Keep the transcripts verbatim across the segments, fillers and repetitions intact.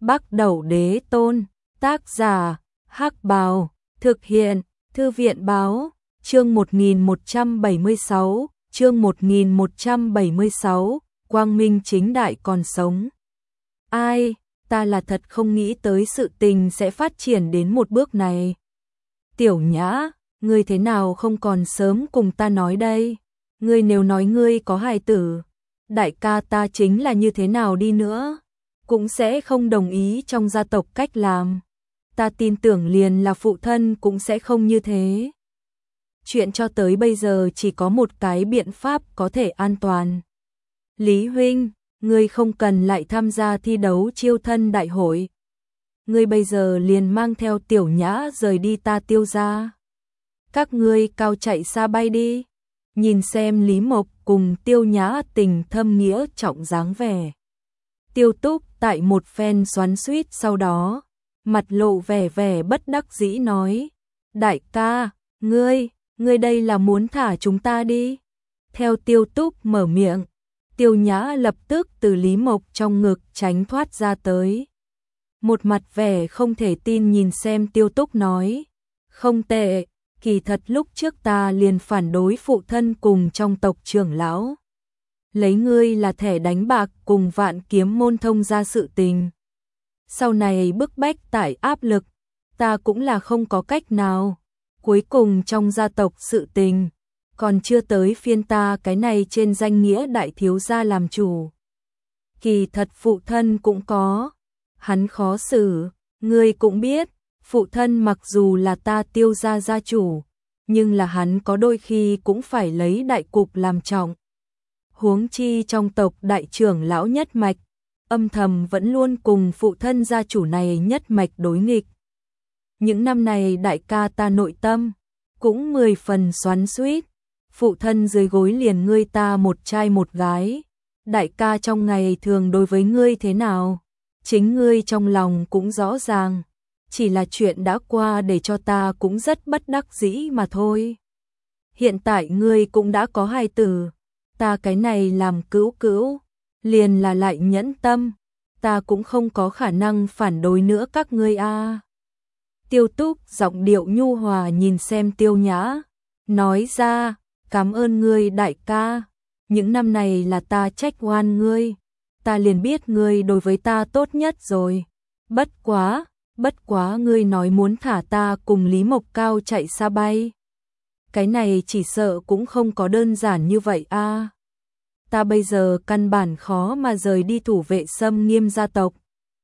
Bắc Đẩu Đế Tôn, tác giả, Hắc Bào, thực hiện, Thư viện báo, chương một nghìn một trăm bảy mươi sáu, chương một nghìn một trăm bảy mươi sáu, Quang Minh chính đại còn sống. Ai, ta là thật không nghĩ tới sự tình sẽ phát triển đến một bước này. Tiểu Nhã, ngươi thế nào không còn sớm cùng ta nói đây? Ngươi nếu nói ngươi có hài tử, đại ca ta chính là như thế nào đi nữa, cũng sẽ không đồng ý trong gia tộc cách làm. Ta tin tưởng liền là phụ thân cũng sẽ không như thế. Chuyện cho tới bây giờ chỉ có một cái biện pháp có thể an toàn. Lý huynh, ngươi không cần lại tham gia thi đấu chiêu thân đại hội. Ngươi bây giờ liền mang theo Tiểu Nhã rời đi ta Tiêu gia. Các ngươi cao chạy xa bay đi. Nhìn xem Lý Mộc cùng Tiêu Nhã tình thâm nghĩa trọng dáng vẻ. Tiêu Túc tại một phen xoắn xuýt sau đó, mặt lộ vẻ vẻ bất đắc dĩ nói, đại ca, ngươi, ngươi đây là muốn thả chúng ta đi. Theo Tiêu Túc mở miệng, Tiêu Nhã lập tức từ Lý Mộc trong ngực tránh thoát ra tới. Một mặt vẻ không thể tin nhìn xem Tiêu Túc nói, không tệ, kỳ thật lúc trước ta liền phản đối phụ thân cùng trong tộc trưởng lão. Lấy ngươi là thẻ đánh bạc cùng Vạn Kiếm môn thông ra sự tình. Sau này bức bách tải áp lực, ta cũng là không có cách nào. Cuối cùng trong gia tộc sự tình, còn chưa tới phiên ta cái này trên danh nghĩa đại thiếu gia làm chủ. Kỳ thật phụ thân cũng có, hắn khó xử, ngươi cũng biết, phụ thân mặc dù là ta Tiêu gia gia chủ, nhưng là hắn có đôi khi cũng phải lấy đại cục làm trọng. Huống chi trong tộc đại trưởng lão nhất mạch, âm thầm vẫn luôn cùng phụ thân gia chủ này nhất mạch đối nghịch. Những năm này đại ca ta nội tâm, cũng mười phần xoắn xuýt, phụ thân dưới gối liền ngươi ta một trai một gái. Đại ca trong ngày thường đối với ngươi thế nào, chính ngươi trong lòng cũng rõ ràng, chỉ là chuyện đã qua để cho ta cũng rất bất đắc dĩ mà thôi. Hiện tại ngươi cũng đã có hài tử, ta cái này làm cữu cữu, liền là lại nhẫn tâm, ta cũng không có khả năng phản đối nữa các ngươi a. À. Tiêu Túc giọng điệu nhu hòa nhìn xem Tiêu Nhã, nói ra, cảm ơn ngươi đại ca, những năm này là ta trách oan ngươi, ta liền biết ngươi đối với ta tốt nhất rồi. Bất quá, bất quá ngươi nói muốn thả ta cùng Lý Mộc cao chạy xa bay. Cái này chỉ sợ cũng không có đơn giản như vậy a. À. Ta bây giờ căn bản khó mà rời đi thủ vệ Sâm Nghiêm gia tộc.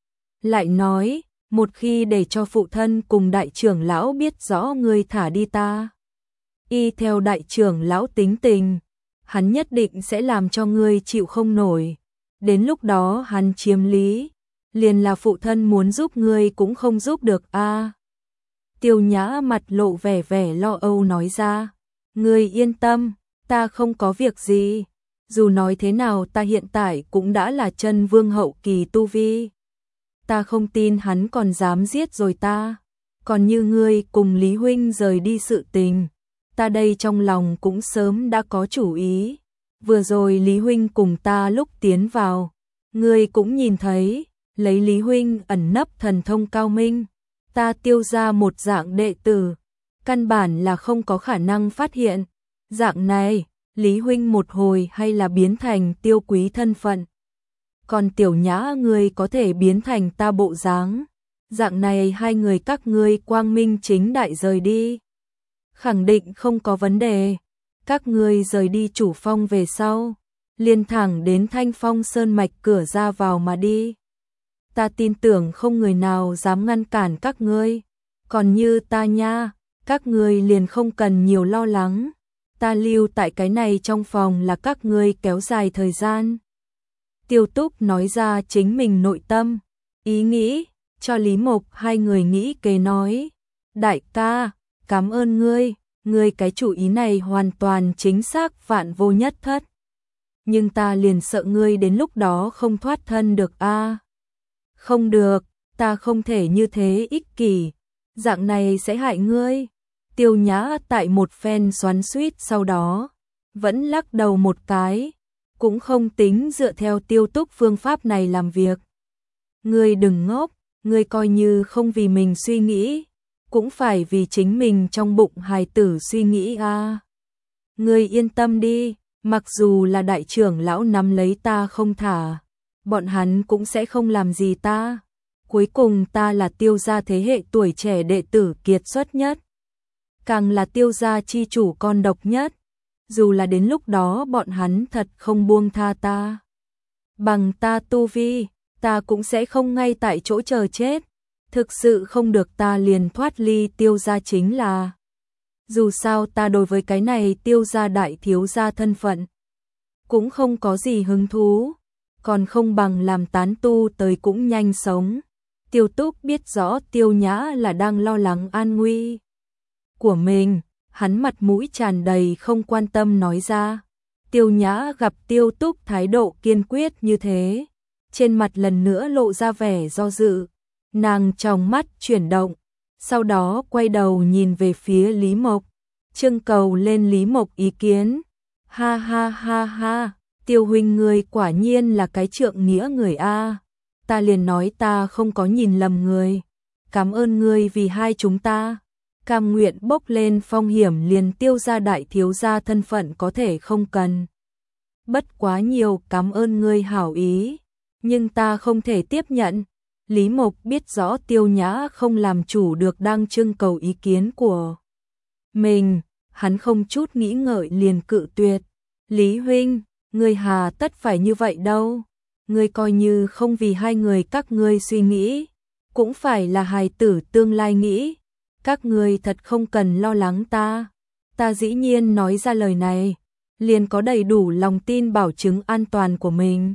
Lại nói, một khi để cho phụ thân cùng đại trưởng lão biết rõ ngươi thả đi ta, y theo đại trưởng lão tính tình, hắn nhất định sẽ làm cho ngươi chịu không nổi. Đến lúc đó hắn chiếm lý, liền là phụ thân muốn giúp ngươi cũng không giúp được a. À. Tiêu Nhã mặt lộ vẻ vẻ lo âu nói ra, ngươi yên tâm, ta không có việc gì. Dù nói thế nào ta hiện tại cũng đã là chân vương hậu kỳ tu vi. Ta không tin hắn còn dám giết rồi ta. Còn như ngươi cùng Lý huynh rời đi sự tình, ta đây trong lòng cũng sớm đã có chủ ý. Vừa rồi Lý huynh cùng ta lúc tiến vào, ngươi cũng nhìn thấy, lấy Lý huynh ẩn nấp thần thông cao minh, ta Tiêu ra một dạng đệ tử, căn bản là không có khả năng phát hiện. Dạng này, Lý huynh một hồi hay là biến thành Tiêu quý thân phận. Còn Tiểu Nhã ngươi có thể biến thành ta bộ dáng. Dạng này hai người các ngươi quang minh chính đại rời đi. Khẳng định không có vấn đề. Các ngươi rời đi chủ phong về sau, liền thẳng đến Thanh Phong Sơn mạch cửa ra vào mà đi. Ta tin tưởng không người nào dám ngăn cản các ngươi. Còn như ta nha, các ngươi liền không cần nhiều lo lắng. Ta lưu tại cái này trong phòng là các ngươi kéo dài thời gian. Tiêu Túc nói ra chính mình nội tâm, ý nghĩ, cho Lý Mộc hai người nghĩ kế nói. Đại ca, cảm ơn ngươi, ngươi cái chủ ý này hoàn toàn chính xác vạn vô nhất thất. Nhưng ta liền sợ ngươi đến lúc đó không thoát thân được a. À. Không được, ta không thể như thế ích kỷ, dạng này sẽ hại ngươi. Tiêu Nhã tại một phen xoắn xuýt sau đó, vẫn lắc đầu một cái, cũng không tính dựa theo Tiêu Túc phương pháp này làm việc. Ngươi đừng ngốc, ngươi coi như không vì mình suy nghĩ, cũng phải vì chính mình trong bụng hài tử suy nghĩ a. À. Ngươi yên tâm đi, mặc dù là đại trưởng lão nắm lấy ta không thả, bọn hắn cũng sẽ không làm gì ta. Cuối cùng ta là Tiêu gia thế hệ tuổi trẻ đệ tử kiệt xuất nhất, càng là Tiêu gia chi chủ con độc nhất. Dù là đến lúc đó bọn hắn thật không buông tha ta, bằng ta tu vi, ta cũng sẽ không ngay tại chỗ chờ chết. Thực sự không được ta liền thoát ly Tiêu gia chính là. Dù sao ta đối với cái này Tiêu gia đại thiếu gia thân phận cũng không có gì hứng thú, còn không bằng làm tán tu tới cũng nhanh sống. Tiêu Túc biết rõ Tiêu Nhã là đang lo lắng an nguy của mình, hắn mặt mũi tràn đầy không quan tâm nói ra. Tiêu Nhã gặp Tiêu Túc thái độ kiên quyết như thế, trên mặt lần nữa lộ ra vẻ do dự, nàng trong mắt chuyển động, sau đó quay đầu nhìn về phía Lý Mộc, trưng cầu lên Lý Mộc ý kiến. Ha ha ha ha, Tiêu huynh ngươi quả nhiên là cái trượng nghĩa người a. Ta liền nói ta không có nhìn lầm người. Cảm ơn ngươi vì hai chúng ta cam nguyện bốc lên phong hiểm, liền Tiêu gia đại thiếu gia thân phận có thể không cần. Bất quá nhiều cảm ơn ngươi hảo ý, nhưng ta không thể tiếp nhận. Lý Mộc biết rõ Tiêu Nhã không làm chủ được đang trưng cầu ý kiến của mình, hắn không chút nghĩ ngợi liền cự tuyệt. Lý huynh, ngươi hà tất phải như vậy đâu, ngươi coi như không vì hai người các ngươi suy nghĩ, cũng phải là hài tử tương lai nghĩ, các ngươi thật không cần lo lắng ta. Ta dĩ nhiên nói ra lời này, liền có đầy đủ lòng tin bảo chứng an toàn của mình.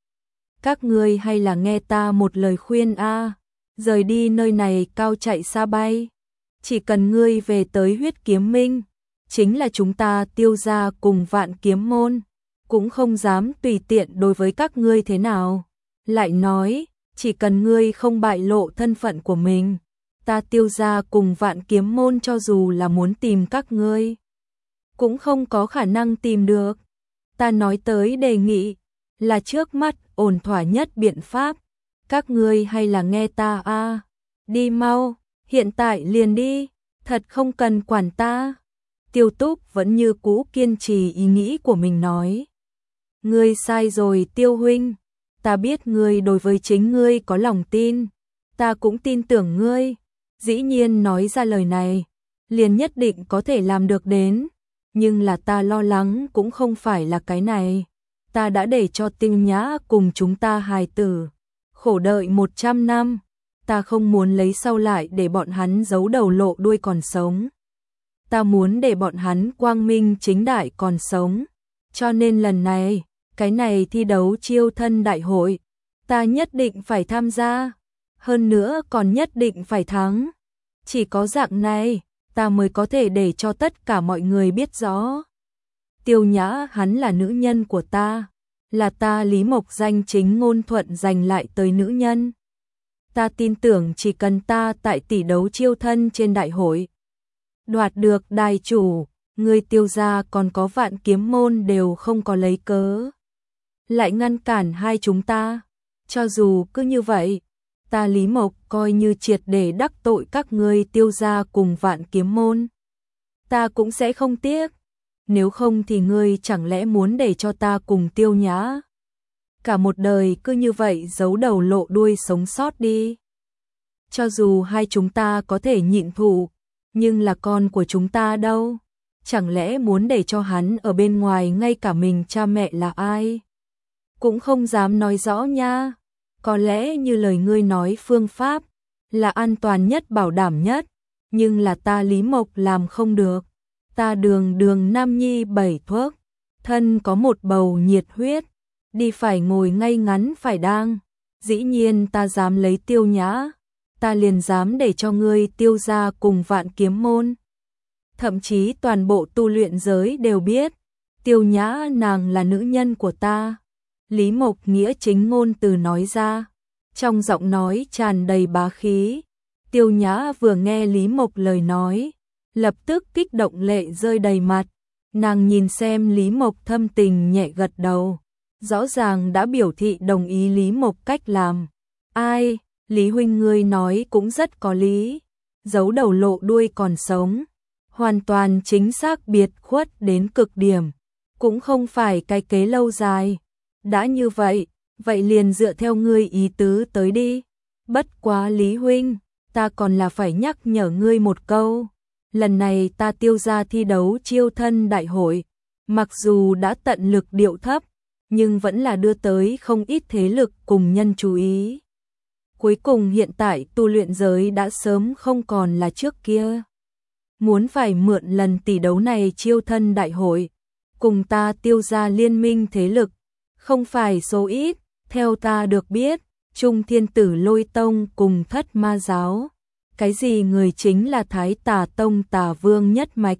Các ngươi hay là nghe ta một lời khuyên a, rời đi nơi này cao chạy xa bay. Chỉ cần ngươi về tới Huyết Kiếm Minh, chính là chúng ta Tiêu gia cùng Vạn Kiếm môn cũng không dám tùy tiện đối với các ngươi thế nào. Lại nói, chỉ cần ngươi không bại lộ thân phận của mình, ta Tiêu gia cùng Vạn Kiếm môn cho dù là muốn tìm các ngươi, cũng không có khả năng tìm được. Ta nói tới đề nghị, là trước mắt ổn thỏa nhất biện pháp. Các ngươi hay là nghe ta a, à. Đi mau, hiện tại liền đi, thật không cần quản ta. Tiêu Túc vẫn như cũ kiên trì ý nghĩ của mình nói. Ngươi sai rồi Tiêu huynh, ta biết ngươi đối với chính ngươi có lòng tin, ta cũng tin tưởng ngươi, dĩ nhiên nói ra lời này, liền nhất định có thể làm được đến, nhưng là ta lo lắng cũng không phải là cái này. Ta đã để cho Tiêu Nhã cùng chúng ta hài tử khổ đợi một trăm năm, ta không muốn lấy sau lại để bọn hắn giấu đầu lộ đuôi còn sống. Ta muốn để bọn hắn quang minh chính đại còn sống, cho nên lần này, cái này thi đấu chiêu thân đại hội, ta nhất định phải tham gia, hơn nữa còn nhất định phải thắng. Chỉ có dạng này, ta mới có thể để cho tất cả mọi người biết rõ. Tiêu Nhã hắn là nữ nhân của ta, là ta Lý Mộc danh chính ngôn thuận giành lại tới nữ nhân. Ta tin tưởng chỉ cần ta tại tỷ đấu chiêu thân trên đại hội đoạt được đài chủ, người Tiêu gia còn có Vạn Kiếm môn đều không có lấy cớ lại ngăn cản hai chúng ta. Cho dù cứ như vậy, ta Lý Mộc coi như triệt để đắc tội các ngươi Tiêu gia cùng Vạn Kiếm môn, ta cũng sẽ không tiếc. Nếu không thì ngươi chẳng lẽ muốn để cho ta cùng Tiêu Nhã cả một đời cứ như vậy giấu đầu lộ đuôi sống sót đi? Cho dù hai chúng ta có thể nhịn thụ, nhưng là con của chúng ta đâu? Chẳng lẽ muốn để cho hắn ở bên ngoài ngay cả mình cha mẹ là ai cũng không dám nói rõ nha? Có lẽ như lời ngươi nói phương pháp là an toàn nhất bảo đảm nhất, nhưng là ta Lý Mộc làm không được. Ta đường đường nam nhi bảy thuốc, thân có một bầu nhiệt huyết, đi phải ngồi ngay ngắn phải đang. Dĩ nhiên ta dám lấy Tiêu Nhã, ta liền dám để cho ngươi Tiêu gia cùng Vạn Kiếm môn, thậm chí toàn bộ tu luyện giới đều biết, Tiêu Nhã nàng là nữ nhân của ta. Lý Mộc nghĩa chính ngôn từ nói ra, trong giọng nói tràn đầy bá khí. Tiêu Nhã vừa nghe Lý Mộc lời nói, lập tức kích động lệ rơi đầy mặt. Nàng nhìn xem Lý Mộc thâm tình nhẹ gật đầu, rõ ràng đã biểu thị đồng ý Lý Mộc cách làm. Ai, Lý huynh ngươi nói cũng rất có lý, giấu đầu lộ đuôi còn sống, hoàn toàn chính xác biệt khuất đến cực điểm, cũng không phải cái kế lâu dài. Đã như vậy, vậy liền dựa theo ngươi ý tứ tới đi. Bất quá Lý huynh, ta còn là phải nhắc nhở ngươi một câu. Lần này ta Tiêu gia thi đấu chiêu thân đại hội, mặc dù đã tận lực điệu thấp, nhưng vẫn là đưa tới không ít thế lực cùng nhân chú ý. Cuối cùng hiện tại tu luyện giới đã sớm không còn là trước kia. Muốn phải mượn lần tỷ đấu này chiêu thân đại hội, cùng ta Tiêu gia liên minh thế lực, không phải số ít. Theo ta được biết, Trung Thiên Tử Lôi Tông cùng Thất Ma Giáo, cái gì người chính là Thái Tà Tông Tà Vương nhất mạch,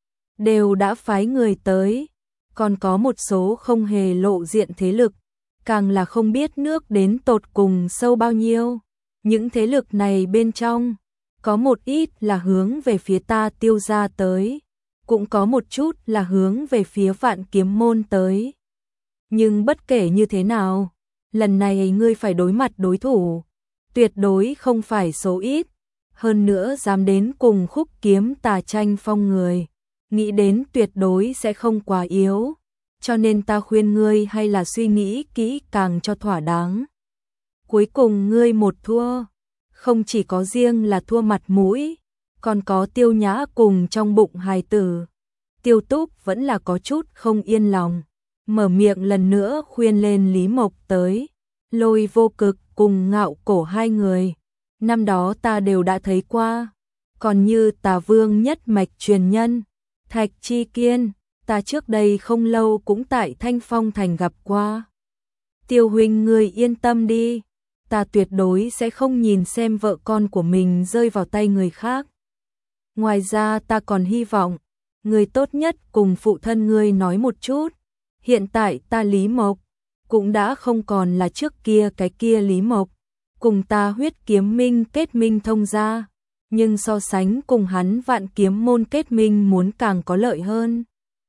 đều đã phái người tới, còn có một số không hề lộ diện thế lực, càng là không biết nước đến tột cùng sâu bao nhiêu. Những thế lực này bên trong, có một ít là hướng về phía ta Tiêu gia tới, cũng có một chút là hướng về phía Vạn Kiếm môn tới. Nhưng bất kể như thế nào, lần này ngươi phải đối mặt đối thủ, tuyệt đối không phải số ít, hơn nữa dám đến cùng Khúc Kiếm Tà tranh phong người, nghĩ đến tuyệt đối sẽ không quá yếu, cho nên ta khuyên ngươi hay là suy nghĩ kỹ càng cho thỏa đáng. Cuối cùng ngươi một thua, không chỉ có riêng là thua mặt mũi, còn có Tiêu Nhã cùng trong bụng hài tử. Tiêu Túc vẫn là có chút không yên lòng, mở miệng lần nữa khuyên lên Lý Mộc tới. Lôi Vô Cực cùng Ngạo Cổ hai người, năm đó ta đều đã thấy qua, còn như Tà Vương nhất mạch truyền nhân, Thạch Chi Kiên, ta trước đây không lâu cũng tại Thanh Phong Thành gặp qua. Tiêu huynh ngươi yên tâm đi, ta tuyệt đối sẽ không nhìn xem vợ con của mình rơi vào tay người khác. Ngoài ra ta còn hy vọng, người tốt nhất cùng phụ thân ngươi nói một chút, hiện tại ta Lý Mộc, cũng đã không còn là trước kia cái kia Lý Mộc, cùng ta Huyết Kiếm Minh kết minh thông gia, nhưng so sánh cùng hắn Vạn Kiếm môn kết minh muốn càng có lợi hơn.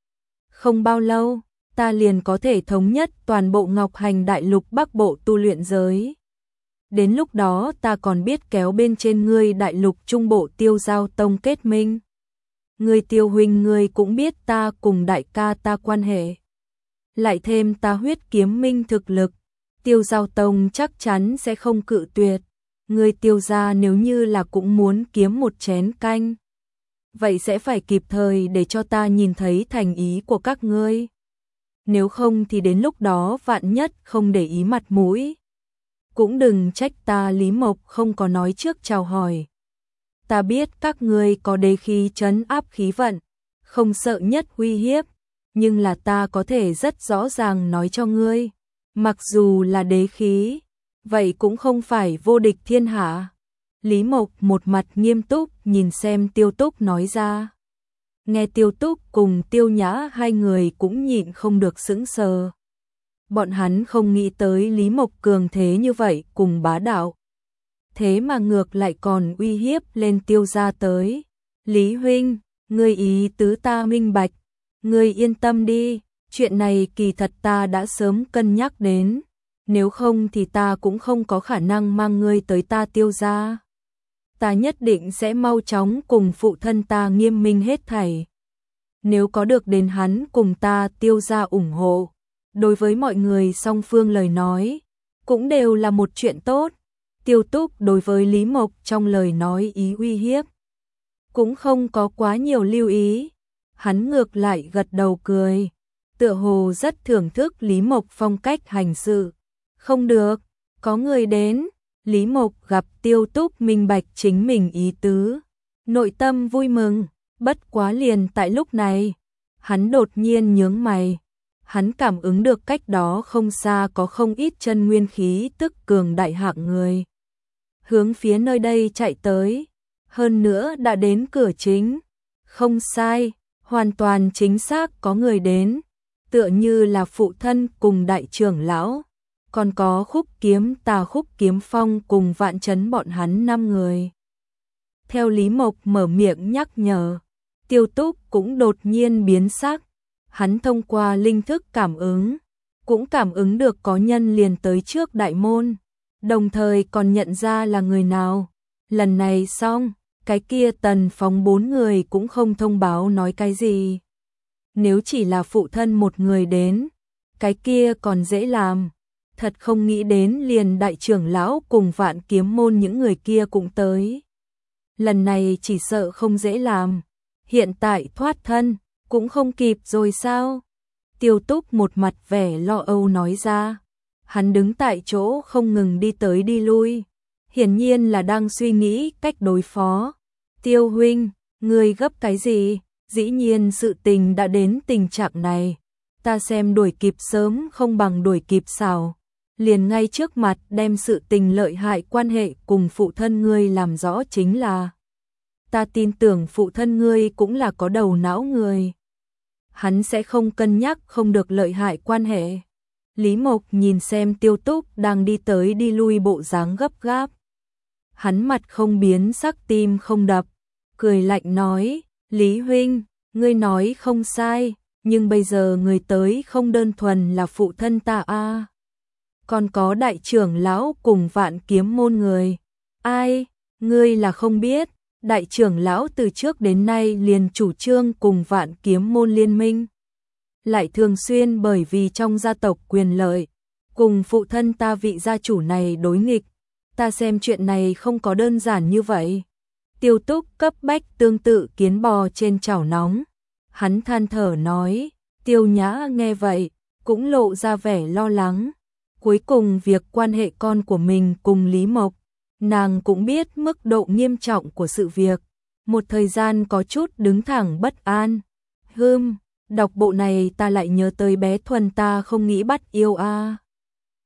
Không bao lâu, ta liền có thể thống nhất toàn bộ Ngọc Hành Đại Lục Bắc Bộ tu luyện giới. Đến lúc đó ta còn biết kéo bên trên ngươi Đại Lục Trung Bộ Tiêu Giao Tông kết minh. Ngươi Tiêu huynh ngươi cũng biết ta cùng đại ca ta quan hệ. Lại thêm ta Huyết Kiếm Minh thực lực, Tiêu Giao Tông chắc chắn sẽ không cự tuyệt. Ngươi Tiêu gia nếu như là cũng muốn kiếm một chén canh, vậy sẽ phải kịp thời để cho ta nhìn thấy thành ý của các ngươi. Nếu không thì đến lúc đó vạn nhất không để ý mặt mũi, cũng đừng trách ta Lý Mộc không có nói trước chào hỏi. Ta biết các ngươi có đế khí trấn áp khí vận, không sợ nhất uy hiếp, nhưng là ta có thể rất rõ ràng nói cho ngươi, mặc dù là đế khí, vậy cũng không phải vô địch thiên hạ. Lý Mộc một mặt nghiêm túc nhìn xem Tiêu Túc nói ra. Nghe Tiêu Túc cùng Tiêu Nhã hai người cũng nhịn không được sững sờ. Bọn hắn không nghĩ tới Lý Mộc cường thế như vậy cùng bá đạo. Thế mà ngược lại còn uy hiếp lên Tiêu gia tới. Lý huynh, ngươi ý tứ ta minh bạch, ngươi yên tâm đi, chuyện này kỳ thật ta đã sớm cân nhắc đến, nếu không thì ta cũng không có khả năng mang ngươi tới ta Tiêu gia. Ta nhất định sẽ mau chóng cùng phụ thân ta nghiêm minh hết thảy. Nếu có được đến hắn cùng ta Tiêu gia ủng hộ, đối với mọi người song phương lời nói, cũng đều là một chuyện tốt. Tiêu Túc đối với Lý Mộc trong lời nói ý uy hiếp, cũng không có quá nhiều lưu ý. Hắn ngược lại gật đầu cười, tựa hồ rất thưởng thức Lý Mộc phong cách hành sự. Không được, có người đến. Lý Mộc gặp Tiêu Túc minh bạch chính mình ý tứ, nội tâm vui mừng, bất quá liền tại lúc này, hắn đột nhiên nhướng mày. Hắn cảm ứng được cách đó không xa có không ít chân nguyên khí tức cường đại hạng người, hướng phía nơi đây chạy tới, hơn nữa đã đến cửa chính. Không sai, hoàn toàn chính xác có người đến, tựa như là phụ thân cùng đại trưởng lão, còn có Khúc Kiếm Tà Khúc Kiếm Phong cùng Vạn Chấn bọn hắn năm người. Theo Lý Mộc mở miệng nhắc nhở, Tiêu Túc cũng đột nhiên biến sắc. Hắn thông qua linh thức cảm ứng, cũng cảm ứng được có nhân liền tới trước đại môn, đồng thời còn nhận ra là người nào. Lần này xong, cái kia Tần Phóng bốn người cũng không thông báo nói cái gì. Nếu chỉ là phụ thân một người đến, cái kia còn dễ làm. Thật không nghĩ đến liền đại trưởng lão cùng Vạn Kiếm môn những người kia cũng tới. Lần này chỉ sợ không dễ làm. Hiện tại thoát thân, cũng không kịp rồi sao? Tiêu Túc một mặt vẻ lo âu nói ra. Hắn đứng tại chỗ không ngừng đi tới đi lui. Hiển nhiên là đang suy nghĩ cách đối phó. Tiêu huynh, ngươi gấp cái gì? Dĩ nhiên sự tình đã đến tình trạng này. Ta xem đuổi kịp sớm không bằng đuổi kịp xảo. Liền ngay trước mặt đem sự tình lợi hại quan hệ cùng phụ thân ngươi làm rõ chính là. Ta tin tưởng phụ thân ngươi cũng là có đầu não người. Hắn sẽ không cân nhắc không được lợi hại quan hệ. Lý Mộc nhìn xem Tiêu Túc đang đi tới đi lui bộ dáng gấp gáp. Hắn mặt không biến sắc tim không đập. Cười lạnh nói, Lý huynh, ngươi nói không sai, nhưng bây giờ người tới không đơn thuần là phụ thân ta a, à. Còn có đại trưởng lão cùng Vạn Kiếm môn người. Ai, ngươi là không biết, đại trưởng lão từ trước đến nay liền chủ trương cùng Vạn Kiếm môn liên minh. Lại thường xuyên bởi vì trong gia tộc quyền lợi, cùng phụ thân ta vị gia chủ này đối nghịch. Ta xem chuyện này không có đơn giản như vậy. Tiêu Túc cấp bách tương tự kiến bò trên chảo nóng. Hắn than thở nói, Tiêu Nhã nghe vậy, cũng lộ ra vẻ lo lắng. Cuối cùng việc quan hệ con của mình cùng Lý Mộc, nàng cũng biết mức độ nghiêm trọng của sự việc. Một thời gian có chút đứng thẳng bất an. Hừm, đọc bộ này ta lại nhớ tới bé Thuần ta không nghĩ bắt yêu a. À.